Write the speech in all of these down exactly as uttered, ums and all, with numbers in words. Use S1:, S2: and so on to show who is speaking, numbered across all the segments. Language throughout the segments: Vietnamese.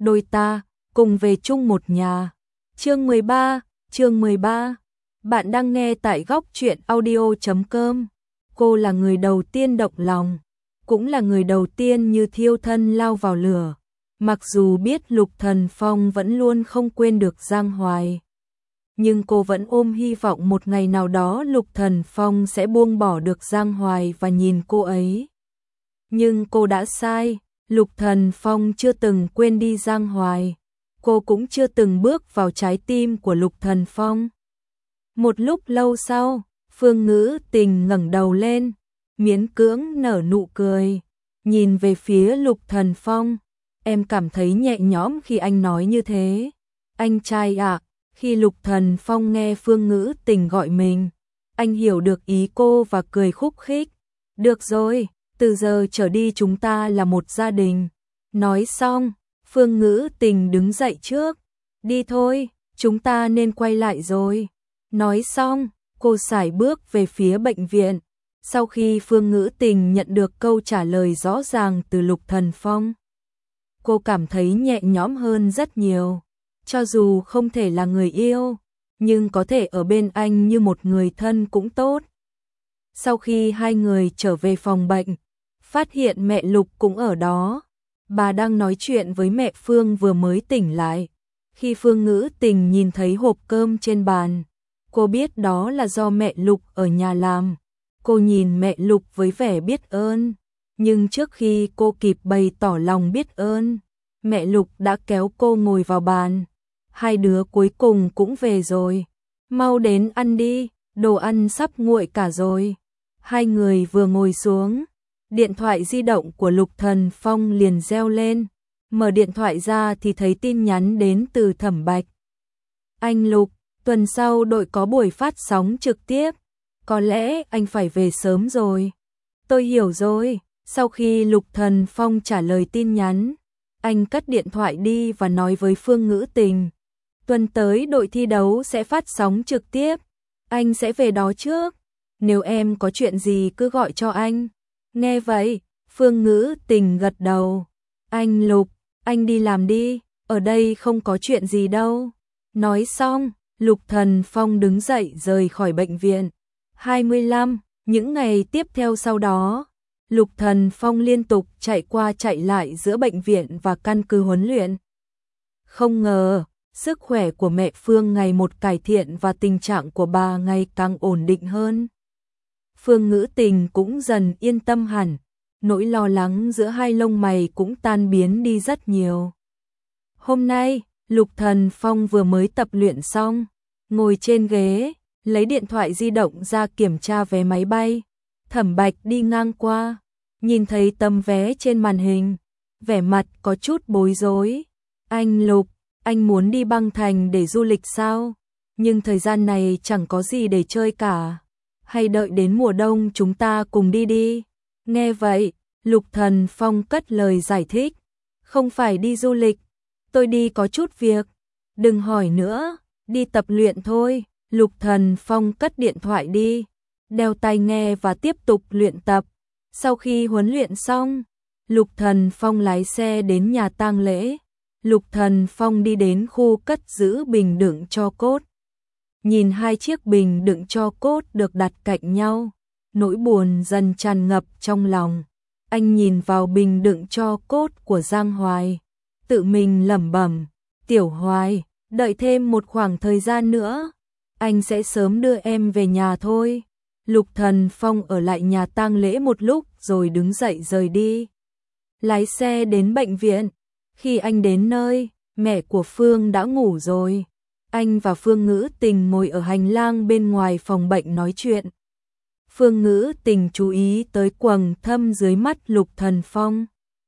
S1: đôi ta, cùng về chung một nhà. Chương mười ba, chương mười ba. Bạn đang nghe tại góc truyện audio chấm com. Cô là người đầu tiên động lòng, cũng là người đầu tiên như thiêu thân lao vào lửa. Mặc dù biết Lục Thần Phong vẫn luôn không quên được Giang Hoài, nhưng cô vẫn ôm hy vọng một ngày nào đó Lục Thần Phong sẽ buông bỏ được Giang Hoài và nhìn cô ấy. Nhưng cô đã sai, Lục Thần Phong chưa từng quên đi Giang Hoài, cô cũng chưa từng bước vào trái tim của Lục Thần Phong. Một lúc lâu sau, Phương Ngữ Tình ngẩng đầu lên, miễn cưỡng nở nụ cười, nhìn về phía Lục Thần Phong. Em cảm thấy nhẹ nhõm khi anh nói như thế. Anh trai ạ. À, khi Lục Thần Phong nghe Phương Ngữ Tình gọi mình, anh hiểu được ý cô và cười khúc khích. Được rồi, từ giờ trở đi chúng ta là một gia đình. Nói xong, Phương Ngữ Tình đứng dậy trước. Đi thôi, chúng ta nên quay lại rồi. Nói xong, cô sải bước về phía bệnh viện. Sau khi Phương Ngữ Tình nhận được câu trả lời rõ ràng từ Lục Thần Phong, cô cảm thấy nhẹ nhõm hơn rất nhiều. Cho dù không thể là người yêu, nhưng có thể ở bên anh như một người thân cũng tốt. Sau khi hai người trở về phòng bệnh, phát hiện mẹ Lục cũng ở đó. Bà đang nói chuyện với mẹ Phương vừa mới tỉnh lại. Khi Phương Ngữ Tình nhìn thấy hộp cơm trên bàn, cô biết đó là do mẹ Lục ở nhà làm. Cô nhìn mẹ Lục với vẻ biết ơn. Nhưng trước khi cô kịp bày tỏ lòng biết ơn, mẹ Lục đã kéo cô ngồi vào bàn. Hai đứa cuối cùng cũng về rồi. Mau đến ăn đi, đồ ăn sắp nguội cả rồi. Hai người vừa ngồi xuống, điện thoại di động của Lục Thần Phong liền reo lên. Mở điện thoại ra thì thấy tin nhắn đến từ Thẩm Bạch. Anh Lục, tuần sau đội có buổi phát sóng trực tiếp. Có lẽ anh phải về sớm rồi. Tôi hiểu rồi. Sau khi Lục Thần Phong trả lời tin nhắn, anh cất điện thoại đi và nói với Phương Ngữ Tình. Tuần tới đội thi đấu sẽ phát sóng trực tiếp. Anh sẽ về đó trước. Nếu em có chuyện gì cứ gọi cho anh. Nghe vậy, Phương Ngữ Tình gật đầu. Anh Lục, anh đi làm đi, ở đây không có chuyện gì đâu. Nói xong, Lục Thần Phong đứng dậy rời khỏi bệnh viện. hai mươi lăm, những ngày tiếp theo sau đó, Lục Thần Phong liên tục chạy qua chạy lại giữa bệnh viện và căn cứ huấn luyện. Không ngờ, sức khỏe của mẹ Phương ngày một cải thiện và tình trạng của bà ngày càng ổn định hơn. Phương Ngữ Tình cũng dần yên tâm hẳn, nỗi lo lắng giữa hai lông mày cũng tan biến đi rất nhiều. Hôm nay, Lục Thần Phong vừa mới tập luyện xong, ngồi trên ghế, lấy điện thoại di động ra kiểm tra vé máy bay. Thẩm Bạch đi ngang qua, nhìn thấy tấm vé trên màn hình, vẻ mặt có chút bối rối. Anh Lục, anh muốn đi băng thành để du lịch sao? Nhưng thời gian này chẳng có gì để chơi cả. Hay đợi đến mùa đông chúng ta cùng đi đi. Nghe vậy, Lục Thần Phong cất lời giải thích. Không phải đi du lịch, tôi đi có chút việc. Đừng hỏi nữa, đi tập luyện thôi. Lục Thần Phong cất điện thoại đi, đeo tai nghe và tiếp tục luyện tập. Sau khi huấn luyện xong, Lục Thần Phong lái xe đến nhà tang lễ. Lục Thần Phong đi đến khu cất giữ bình đựng tro cốt. Nhìn hai chiếc bình đựng tro cốt được đặt cạnh nhau, nỗi buồn dần tràn ngập trong lòng. Anh nhìn vào bình đựng tro cốt của Giang Hoài, tự mình lẩm bẩm, Tiểu Hoài, đợi thêm một khoảng thời gian nữa, anh sẽ sớm đưa em về nhà thôi. Lục Thần Phong ở lại nhà tang lễ một lúc rồi đứng dậy rời đi. Lái xe đến bệnh viện. Khi anh đến nơi, mẹ của Phương đã ngủ rồi. Anh và Phương Ngữ Tình ngồi ở hành lang bên ngoài phòng bệnh nói chuyện. Phương Ngữ Tình chú ý tới quầng thâm dưới mắt Lục Thần Phong.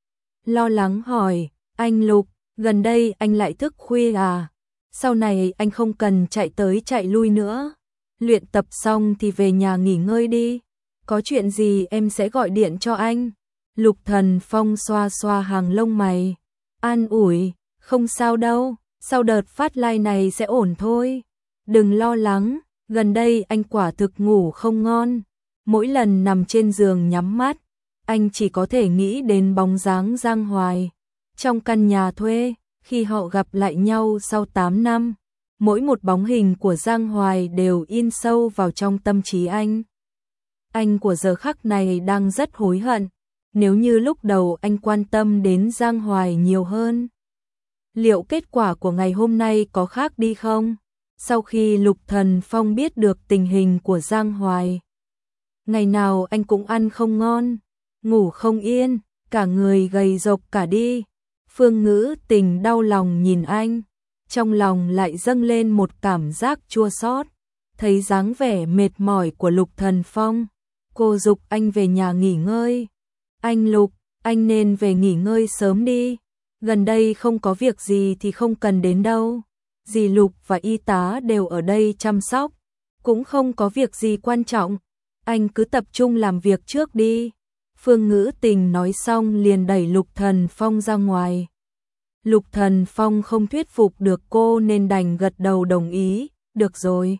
S1: Lo lắng hỏi, anh Lục, gần đây anh lại thức khuya à? Sau này anh không cần chạy tới chạy lui nữa. Luyện tập xong thì về nhà nghỉ ngơi đi. Có chuyện gì em sẽ gọi điện cho anh. Lục Thần Phong xoa xoa hàng lông mày. An ủi, không sao đâu, sau đợt phát like này sẽ ổn thôi. Đừng lo lắng, gần đây anh quả thực ngủ không ngon. Mỗi lần nằm trên giường nhắm mắt, anh chỉ có thể nghĩ đến bóng dáng Giang Hoài. Trong căn nhà thuê, Khi họ gặp lại nhau sau tám năm, mỗi một bóng hình của Giang Hoài đều in sâu vào trong tâm trí anh. Anh của giờ khắc này đang rất hối hận, nếu như lúc đầu anh quan tâm đến Giang Hoài nhiều hơn. Liệu kết quả của ngày hôm nay có khác đi không? Sau khi Lục Thần Phong biết được tình hình của Giang Hoài, ngày nào anh cũng ăn không ngon, ngủ không yên, cả người gầy rộc cả đi. Phương Ngữ Tình đau lòng nhìn anh, trong lòng lại dâng lên một cảm giác chua xót. Thấy dáng vẻ mệt mỏi của Lục Thần Phong, cô giục anh về nhà nghỉ ngơi. Anh Lục, anh nên về nghỉ ngơi sớm đi, gần đây không có việc gì thì không cần đến đâu. Dì Lục và y tá đều ở đây chăm sóc, cũng không có việc gì quan trọng, anh cứ tập trung làm việc trước đi. Phương Ngữ Tình nói xong liền đẩy Lục Thần Phong ra ngoài. Lục Thần Phong không thuyết phục được cô nên đành gật đầu đồng ý, được rồi.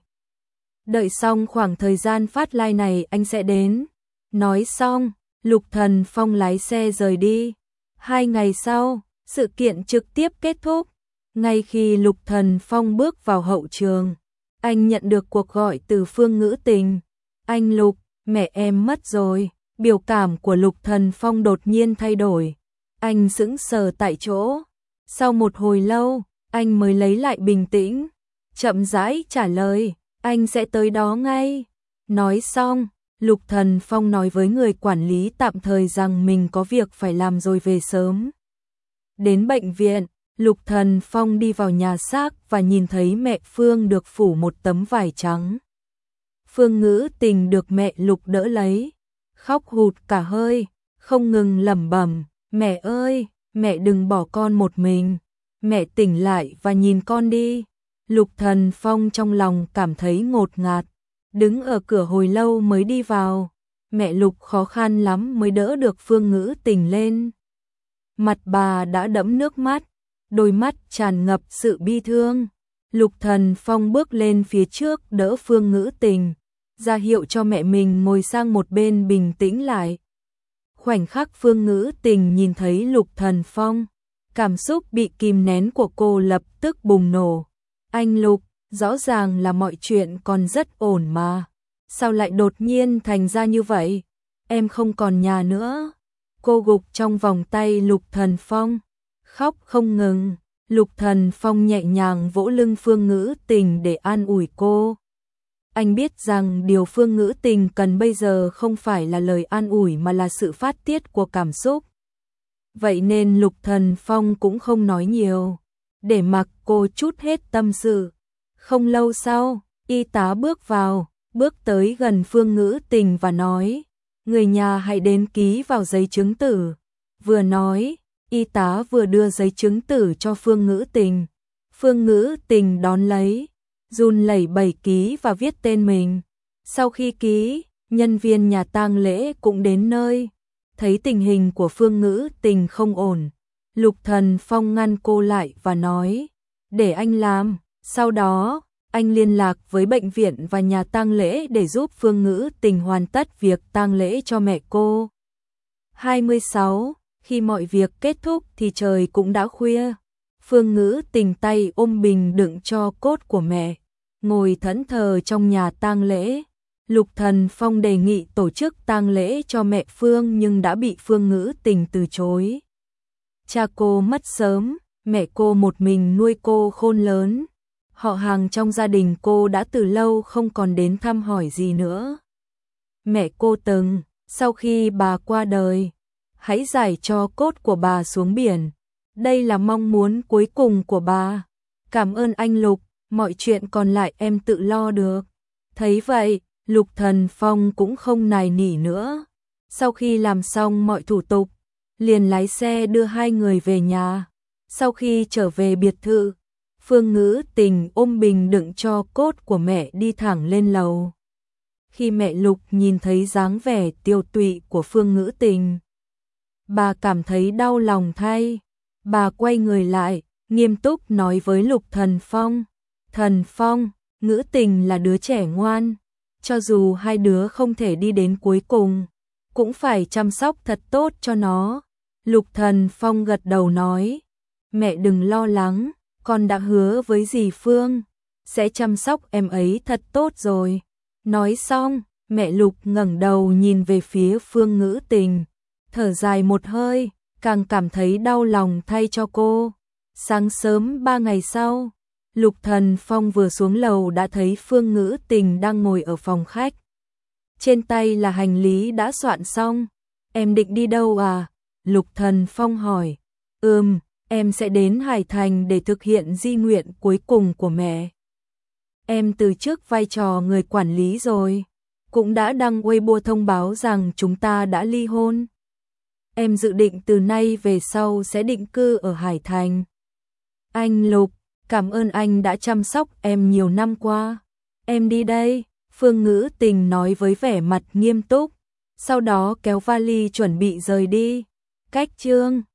S1: Đợi xong khoảng thời gian phát live này anh sẽ đến. Nói xong, Lục Thần Phong lái xe rời đi. Hai ngày sau, sự kiện trực tiếp kết thúc. Ngay khi Lục Thần Phong bước vào hậu trường, anh nhận được cuộc gọi từ Phương Ngữ Tình. Anh Lục, mẹ em mất rồi. Biểu cảm của Lục Thần Phong đột nhiên thay đổi. Anh sững sờ tại chỗ. Sau một hồi lâu, anh mới lấy lại bình tĩnh, chậm rãi trả lời, anh sẽ tới đó ngay. Nói xong, Lục Thần Phong nói với người quản lý tạm thời rằng mình có việc phải làm rồi về sớm. Đến bệnh viện, Lục Thần Phong đi vào nhà xác và nhìn thấy mẹ Phương được phủ một tấm vải trắng. Phương Ngữ Tình được mẹ Lục đỡ lấy, khóc hụt cả hơi, không ngừng lẩm bẩm, mẹ ơi, mẹ đừng bỏ con một mình, mẹ tỉnh lại và nhìn con đi. Lục Thần Phong trong lòng cảm thấy ngột ngạt, đứng ở cửa hồi lâu mới đi vào. Mẹ Lục khó khăn lắm mới đỡ được Phương Ngữ Tình lên. Mặt bà đã đẫm nước mắt, đôi mắt tràn ngập sự bi thương. Lục Thần Phong bước lên phía trước đỡ Phương Ngữ Tình, ra hiệu cho mẹ mình ngồi sang một bên bình tĩnh lại. Khoảnh khắc Phương Ngữ Tình nhìn thấy Lục Thần Phong, cảm xúc bị kìm nén của cô lập tức bùng nổ. Anh Lục, rõ ràng là mọi chuyện còn rất ổn mà, sao lại đột nhiên thành ra như vậy? Em không còn nhà nữa. Cô gục trong vòng tay Lục Thần Phong, khóc không ngừng. Lục Thần Phong nhẹ nhàng vỗ lưng Phương Ngữ Tình để an ủi cô. Anh biết rằng điều Phương Ngữ Tình cần bây giờ không phải là lời an ủi mà là sự phát tiết của cảm xúc. Vậy nên Lục Thần Phong cũng không nói nhiều, để mặc cô trút hết tâm sự. Không lâu sau, y tá bước vào, bước tới gần Phương Ngữ Tình và nói, người nhà hãy đến ký vào giấy chứng tử. Vừa nói, y tá vừa đưa giấy chứng tử cho Phương Ngữ Tình. Phương Ngữ Tình đón lấy, run lẩy bẩy ký và viết tên mình. Sau khi ký, nhân viên nhà tang lễ cũng đến nơi. Thấy tình hình của Phương Ngữ Tình không ổn, Lục Thần Phong ngăn cô lại và nói, để anh làm. Sau đó, anh liên lạc với bệnh viện và nhà tang lễ để giúp Phương Ngữ Tình hoàn tất việc tang lễ cho mẹ cô. hai mươi sáu. Khi mọi việc kết thúc thì trời cũng đã khuya. Phương Ngữ Tình tay ôm bình đựng tro cốt của mẹ, ngồi thẫn thờ trong nhà tang lễ. Lục Thần Phong đề nghị tổ chức tang lễ cho mẹ Phương nhưng đã bị Phương Ngữ Tình từ chối. Cha cô mất sớm, mẹ cô một mình nuôi cô khôn lớn. Họ hàng trong gia đình cô đã từ lâu không còn đến thăm hỏi gì nữa. Mẹ cô từng, sau khi bà qua đời, hãy giải tro cốt của bà xuống biển. Đây là mong muốn cuối cùng của bà. Cảm ơn anh Lục, mọi chuyện còn lại em tự lo được. Thấy vậy, Lục Thần Phong cũng không nài nỉ nữa. Sau khi làm xong mọi thủ tục, liền lái xe đưa hai người về nhà. Sau khi trở về biệt thự, Phương Ngữ Tình ôm bình đựng tro cốt của mẹ đi thẳng lên lầu. Khi mẹ Lục nhìn thấy dáng vẻ tiêu tụy của Phương Ngữ Tình, bà cảm thấy đau lòng thay. Bà quay người lại, nghiêm túc nói với Lục Thần Phong, Thần Phong, Ngữ Tình là đứa trẻ ngoan, cho dù hai đứa không thể đi đến cuối cùng, cũng phải chăm sóc thật tốt cho nó. Lục Thần Phong gật đầu nói, Mẹ đừng lo lắng, con đã hứa với dì Phương, sẽ chăm sóc em ấy thật tốt rồi. Nói xong, mẹ Lục ngẩng đầu nhìn về phía Phương Ngữ Tình, thở dài một hơi, càng cảm thấy đau lòng thay cho cô. Sáng sớm ba ngày sau, Lục Thần Phong vừa xuống lầu đã thấy Phương Ngữ Tình đang ngồi ở phòng khách. Trên tay là hành lý đã soạn xong. Em định đi đâu à? Lục Thần Phong hỏi. Ừm, em sẽ đến Hải Thành để thực hiện di nguyện cuối cùng của mẹ. Em từ chức vai trò người quản lý rồi, cũng đã đăng Weibo thông báo rằng chúng ta đã ly hôn. Em dự định từ nay về sau sẽ định cư ở Hải Thành. Anh Lục, cảm ơn anh đã chăm sóc em nhiều năm qua. Em đi đây, Phương Ngữ Tình nói với vẻ mặt nghiêm túc, sau đó kéo vali chuẩn bị rời đi. Cách chương